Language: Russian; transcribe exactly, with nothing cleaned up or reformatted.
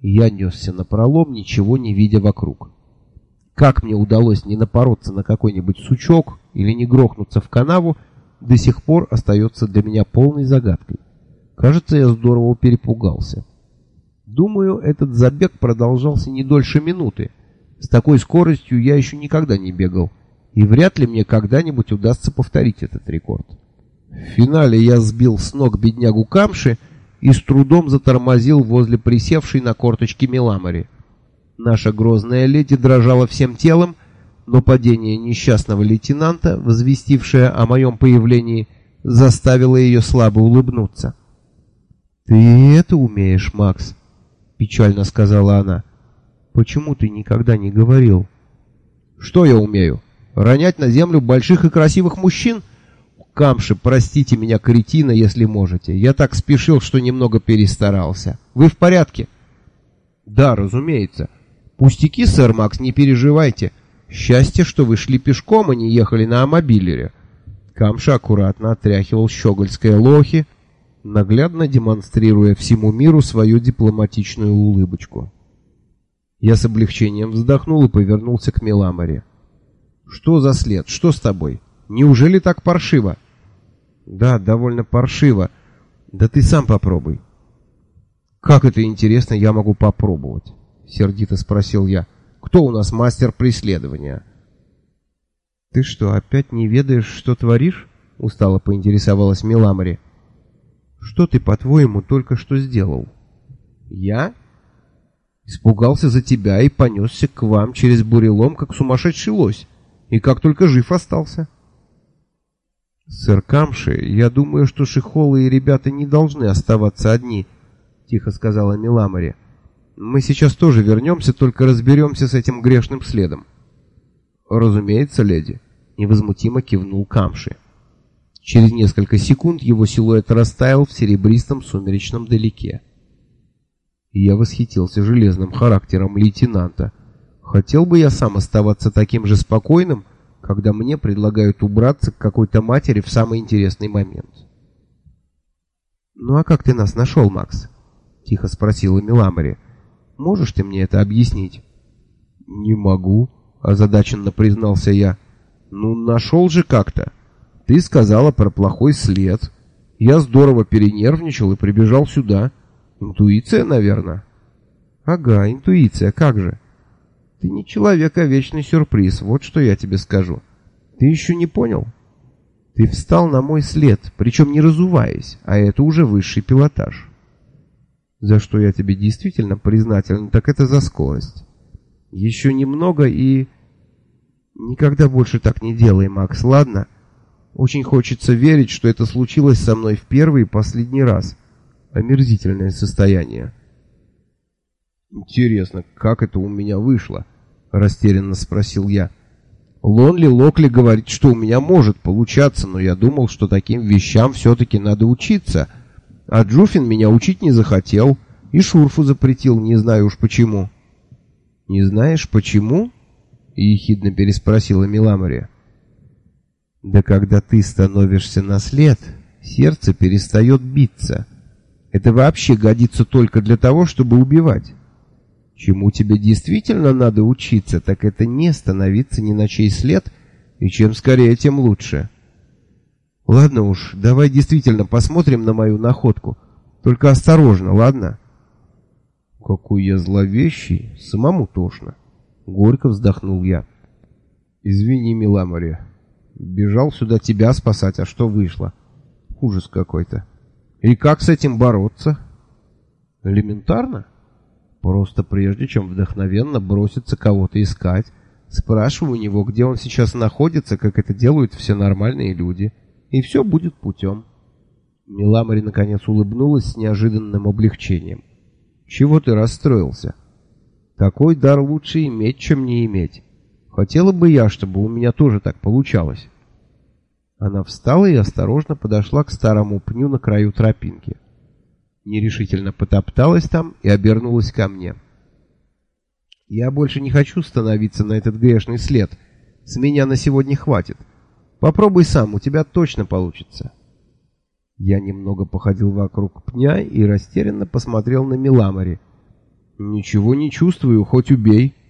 Я несся напролом, ничего не видя вокруг. Как мне удалось не напороться на какой-нибудь сучок или не грохнуться в канаву, до сих пор остается для меня полной загадкой. Кажется, я здорово перепугался. Думаю, этот забег продолжался не дольше минуты. С такой скоростью я еще никогда не бегал, и вряд ли мне когда-нибудь удастся повторить этот рекорд. В финале я сбил с ног беднягу Камши и с трудом затормозил возле присевшей на корточки Миламори. Наша грозная леди дрожала всем телом, но падение несчастного лейтенанта, возвестившее о моем появлении, заставило ее слабо улыбнуться. «Ты это умеешь, Макс?» — печально сказала она. «Почему ты никогда не говорил?» «Что я умею? Ронять на землю больших и красивых мужчин? Камши, простите меня, кретина, если можете. Я так спешил, что немного перестарался. Вы в порядке?» «Да, разумеется. Пустяки, сэр Макс, не переживайте. Счастье, что вы шли пешком, а не ехали на амобилере». Камша аккуратно отряхивал щегольское лохи, наглядно демонстрируя всему миру свою дипломатичную улыбочку. Я с облегчением вздохнул и повернулся к Миламори. «Что за след? Что с тобой? Неужели так паршиво?» «Да, довольно паршиво. Да ты сам попробуй». «Как это интересно, я могу попробовать?» — сердито спросил я. «Кто у нас мастер преследования?» «Ты что, опять не ведаешь, что творишь?» — устало поинтересовалась Миламори. «Что ты, по-твоему, только что сделал?» «Я?» «Испугался за тебя и понесся к вам через бурелом, как сумасшедший лось, и как только жив остался». «Сэр Камши, я думаю, что Шихолы и ребята не должны оставаться одни», — тихо сказала Миламори. «Мы сейчас тоже вернемся, только разберемся с этим грешным следом». «Разумеется, леди», — невозмутимо кивнул Камши. Через несколько секунд его силуэт растаял в серебристом сумеречном далеке. Я восхитился железным характером лейтенанта. Хотел бы я сам оставаться таким же спокойным, когда мне предлагают убраться к какой-то матери в самый интересный момент. «Ну а как ты нас нашел, Макс?» — тихо спросила Миламори. «Можешь ты мне это объяснить?» «Не могу», — озадаченно признался я. «Ну, нашел же как-то. Ты сказала про плохой след. Я здорово перенервничал и прибежал сюда. Интуиция, наверное». «Ага, интуиция, как же. Ты не человек, а вечный сюрприз, вот что я тебе скажу. Ты еще не понял? Ты встал на мой след, причем не разуваясь, а это уже высший пилотаж. За что я тебе действительно признателен, так это за скорость. Еще немного и... Никогда больше так не делай, Макс, ладно? Очень хочется верить, что это случилось со мной в первый и последний раз. Омерзительное состояние». «Интересно, как это у меня вышло?» — растерянно спросил я. «Лонли Локли говорит, что у меня может получаться, но я думал, что таким вещам все-таки надо учиться. А Джуфин меня учить не захотел, и Шурфу запретил, не знаю уж почему». «Не знаешь, почему?» — ехидно переспросила Миламори. «Да когда ты становишься на след, сердце перестает биться. Это вообще годится только для того, чтобы убивать. Чему тебе действительно надо учиться, так это не становиться ни на чей след, и чем скорее, тем лучше. Ладно уж, давай действительно посмотрим на мою находку. Только осторожно, ладно?» «Какой я зловещий, самому тошно», — горько вздохнул я. «Извини, Миламори, бежал сюда тебя спасать, а что вышло? Ужас какой-то. И как с этим бороться?» «Элементарно. Просто прежде чем вдохновенно броситься кого-то искать, спрашивай у него, где он сейчас находится, как это делают все нормальные люди, и все будет путем». Миламори наконец улыбнулась с неожиданным облегчением. «Чего ты расстроился? Такой дар лучше иметь, чем не иметь. Хотела бы я, чтобы у меня тоже так получалось». Она встала и осторожно подошла к старому пню на краю тропинки. Нерешительно потопталась там и обернулась ко мне. «Я больше не хочу становиться на этот грешный след. С меня на сегодня хватит. Попробуй сам, у тебя точно получится». Я немного походил вокруг пня и растерянно посмотрел на Миламори. «Ничего не чувствую, хоть убей».